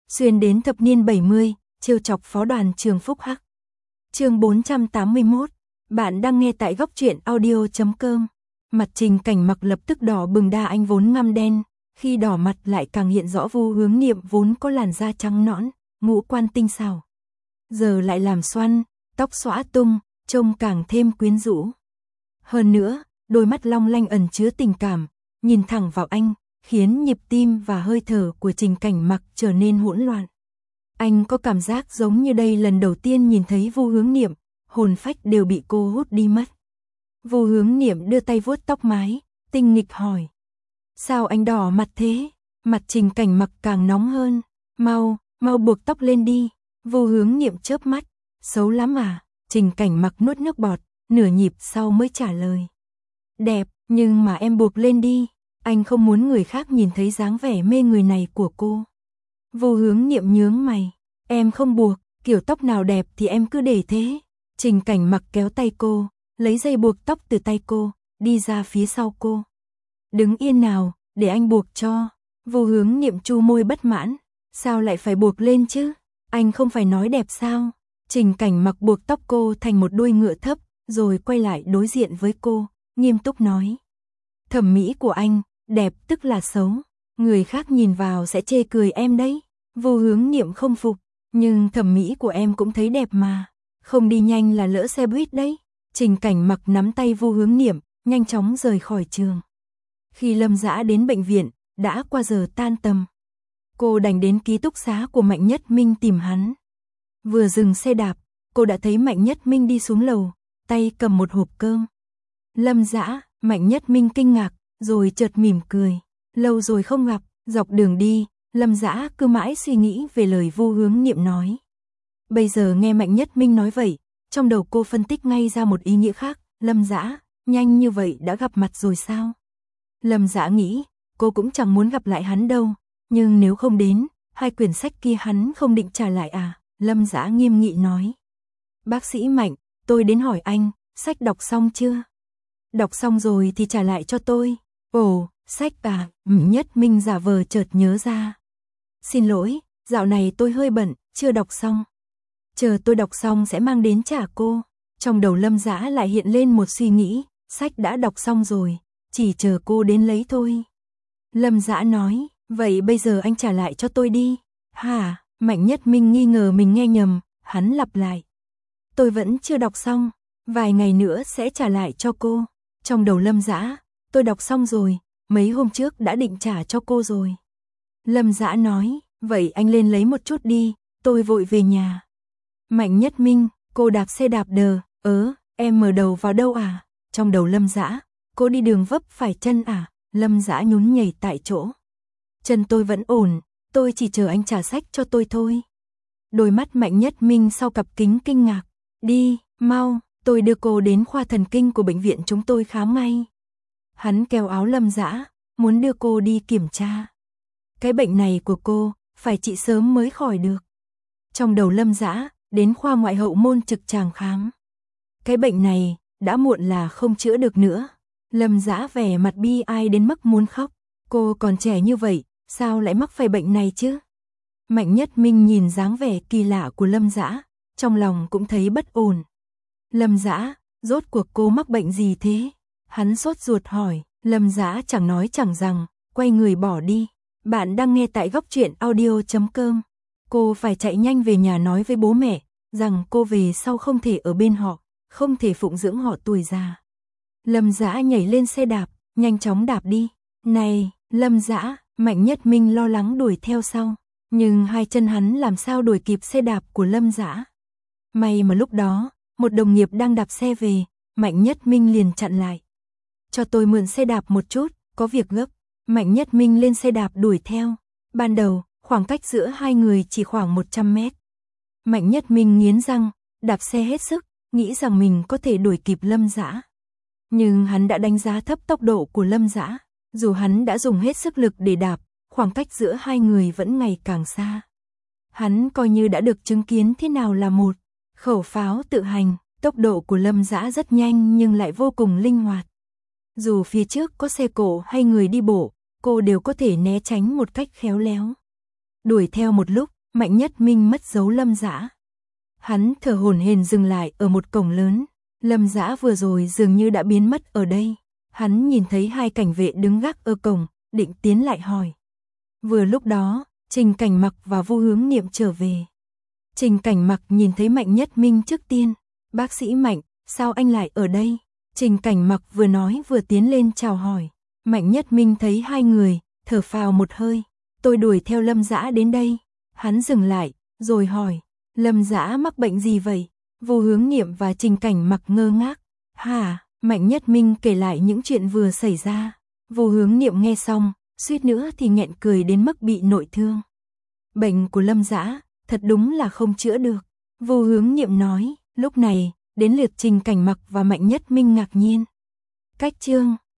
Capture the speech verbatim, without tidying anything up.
xuyên đến thập niên bảy mươi, trêu chọc phó đoàn trường Phúc Hắc. Chương bốn trăm tám mươi mốt, bạn đang nghe tại góc truyện audio chấm com. Mặt Trình Cảnh Mặc lập tức đỏ bừng, đa anh vốn ngăm đen, khi đỏ mặt lại càng hiện rõ Vu Hướng Niệm vốn có làn da trắng nõn, ngũ quan tinh xảo. Giờ lại làm xoăn, tóc xõa tung, trông càng thêm quyến rũ. Hơn nữa, đôi mắt long lanh ẩn chứa tình cảm, nhìn thẳng vào anh, khiến nhịp tim và hơi thở của Trình Cảnh Mặc trở nên hỗn loạn. Anh có cảm giác giống như đây lần đầu tiên nhìn thấy Vu Hướng Niệm, hồn phách đều bị cô hút đi mất. Vu Hướng Niệm đưa tay vuốt tóc mái, tinh nghịch hỏi. Sao anh đỏ mặt thế? Mặt Trình Cảnh Mặc càng nóng hơn. Mau, mau buộc tóc lên đi. Vu Hướng Niệm chớp mắt. Xấu lắm à? Trình Cảnh Mặc nuốt nước bọt, nửa nhịp sau mới trả lời. Đẹp, nhưng mà em buộc lên đi. Anh không muốn người khác nhìn thấy dáng vẻ mê người này của cô. Vu Hướng Niệm nhướng mày. Em không buộc, kiểu tóc nào đẹp thì em cứ để thế. Trình Cảnh Mặc kéo tay cô, lấy dây buộc tóc từ tay cô, đi ra phía sau cô. Đứng yên nào, để anh buộc cho. Vu Hướng Niệm chu môi bất mãn. Sao lại phải buộc lên chứ? Anh không phải nói đẹp sao? Trình Cảnh Mặc buộc tóc cô thành một đuôi ngựa thấp, rồi quay lại đối diện với cô, nghiêm túc nói. Thẩm mỹ của anh, đẹp tức là xấu. Người khác nhìn vào sẽ chê cười em đấy. Vu Hướng Niệm không phục. Nhưng thẩm mỹ của em cũng thấy đẹp mà. Không đi nhanh là lỡ xe buýt đấy. Trình Cảnh Mặc nắm tay Vu Hướng Niệm, nhanh chóng rời khỏi trường. Khi Lâm Dã đến bệnh viện, đã qua giờ tan tầm. Cô đành đến ký túc xá của Mạnh Nhất Minh tìm hắn. Vừa dừng xe đạp, cô đã thấy Mạnh Nhất Minh đi xuống lầu, tay cầm một hộp cơm. Lâm Dã, Mạnh Nhất Minh kinh ngạc, rồi chợt mỉm cười. Lâu rồi không gặp, dọc đường đi, Lâm Dã cứ mãi suy nghĩ về lời Vu Hướng Niệm nói. Bây giờ nghe Mạnh Nhất Minh nói vậy, trong đầu cô phân tích ngay ra một ý nghĩa khác. Lâm Dã, nhanh như vậy đã gặp mặt rồi sao? Lâm Dã nghĩ, cô cũng chẳng muốn gặp lại hắn đâu, nhưng nếu không đến, hai quyển sách kia hắn không định trả lại à? Lâm Dã nghiêm nghị nói. Bác sĩ Mạnh, tôi đến hỏi anh, sách đọc xong chưa? Đọc xong rồi thì trả lại cho tôi. Ồ, sách à? Nhất Minh giả vờ chợt nhớ ra. Xin lỗi, dạo này tôi hơi bận, chưa đọc xong. Chờ tôi đọc xong sẽ mang đến trả cô. Trong đầu Lâm Dã lại hiện lên một suy nghĩ, sách đã đọc xong rồi, chỉ chờ cô đến lấy thôi. Lâm Dã nói, vậy bây giờ anh trả lại cho tôi đi. Hả? Mạnh Nhất Minh nghi ngờ mình nghe nhầm, hắn lặp lại. Tôi vẫn chưa đọc xong, vài ngày nữa sẽ trả lại cho cô. Trong đầu Lâm Dã, tôi đọc xong rồi, mấy hôm trước đã định trả cho cô rồi. Lâm Dã nói, vậy anh lên lấy một chút đi, tôi vội về nhà. Mạnh Nhất Minh, cô đạp xe đạp đờ, ớ, em mở đầu vào đâu à? Trong đầu Lâm Dã, cô đi đường vấp phải chân à? Lâm Dã nhún nhảy tại chỗ. Chân tôi vẫn ổn, tôi chỉ chờ anh trả sách cho tôi thôi. Đôi mắt Mạnh Nhất Minh sau cặp kính kinh ngạc. Đi, mau, tôi đưa cô đến khoa thần kinh của bệnh viện chúng tôi khám ngay. Hắn kéo áo Lâm Dã, muốn đưa cô đi kiểm tra. Cái bệnh này của cô, phải trị sớm mới khỏi được. Trong đầu Lâm Dã, đến khoa ngoại hậu môn trực tràng khám. Cái bệnh này, đã muộn là không chữa được nữa. Lâm Dã vẻ mặt bi ai đến mức muốn khóc. Cô còn trẻ như vậy, sao lại mắc phải bệnh này chứ? Mạnh Nhất Minh nhìn dáng vẻ kỳ lạ của Lâm Dã, trong lòng cũng thấy bất ổn. Lâm Dã, rốt cuộc cô mắc bệnh gì thế? Hắn sốt ruột hỏi. Lâm Dã chẳng nói chẳng rằng, quay người bỏ đi. Bạn đang nghe tại góc truyện audio chấm com. Cô phải chạy nhanh về nhà nói với bố mẹ, rằng cô về sau không thể ở bên họ, không thể phụng dưỡng họ tuổi già. Lâm Dã nhảy lên xe đạp, nhanh chóng đạp đi. Này, Lâm Dã, Mạnh Nhất Minh lo lắng đuổi theo sau. Nhưng hai chân hắn làm sao đuổi kịp xe đạp của Lâm Dã. May mà lúc đó, một đồng nghiệp đang đạp xe về, Mạnh Nhất Minh liền chặn lại. Cho tôi mượn xe đạp một chút, có việc gấp. Mạnh Nhất Minh lên xe đạp đuổi theo. Ban đầu, khoảng cách giữa hai người chỉ khoảng một trăm mét. Mạnh Nhất Minh nghiến răng, đạp xe hết sức, nghĩ rằng mình có thể đuổi kịp Lâm Dã. Nhưng hắn đã đánh giá thấp tốc độ của Lâm Dã. Dù hắn đã dùng hết sức lực để đạp, khoảng cách giữa hai người vẫn ngày càng xa. Hắn coi như đã được chứng kiến thế nào là một khẩu pháo tự hành. Tốc độ của Lâm Dã rất nhanh nhưng lại vô cùng linh hoạt. Dù phía trước có xe cộ hay người đi bộ, cô đều có thể né tránh một cách khéo léo. Đuổi theo một lúc, Mạnh Nhất Minh mất dấu Lâm Dã. Hắn thở hổn hển dừng lại ở một cổng lớn. Lâm Dã vừa rồi dường như đã biến mất ở đây. Hắn nhìn thấy hai cảnh vệ đứng gác ở cổng, định tiến lại hỏi. Vừa lúc đó, Trình Cảnh Mặc và Vu Hướng Niệm trở về. Trình Cảnh Mặc nhìn thấy Mạnh Nhất Minh trước tiên. Bác sĩ Mạnh, sao anh lại ở đây? Trình Cảnh Mặc vừa nói vừa tiến lên chào hỏi. Mạnh Nhất Minh thấy hai người, thở phào một hơi. Tôi đuổi theo Lâm Dã đến đây. Hắn dừng lại, rồi hỏi. Lâm Dã mắc bệnh gì vậy? Vu Hướng Niệm và Trình Cảnh Mặc ngơ ngác. Hả? Mạnh Nhất Minh kể lại những chuyện vừa xảy ra. Vu Hướng Niệm nghe xong, suýt nữa thì nghẹn cười đến mức bị nội thương. Bệnh của Lâm Dã, thật đúng là không chữa được. Vu Hướng Niệm nói. Lúc này, đến lượt Trình Cảnh Mặc và Mạnh Nhất Minh ngạc nhiên. Cách chương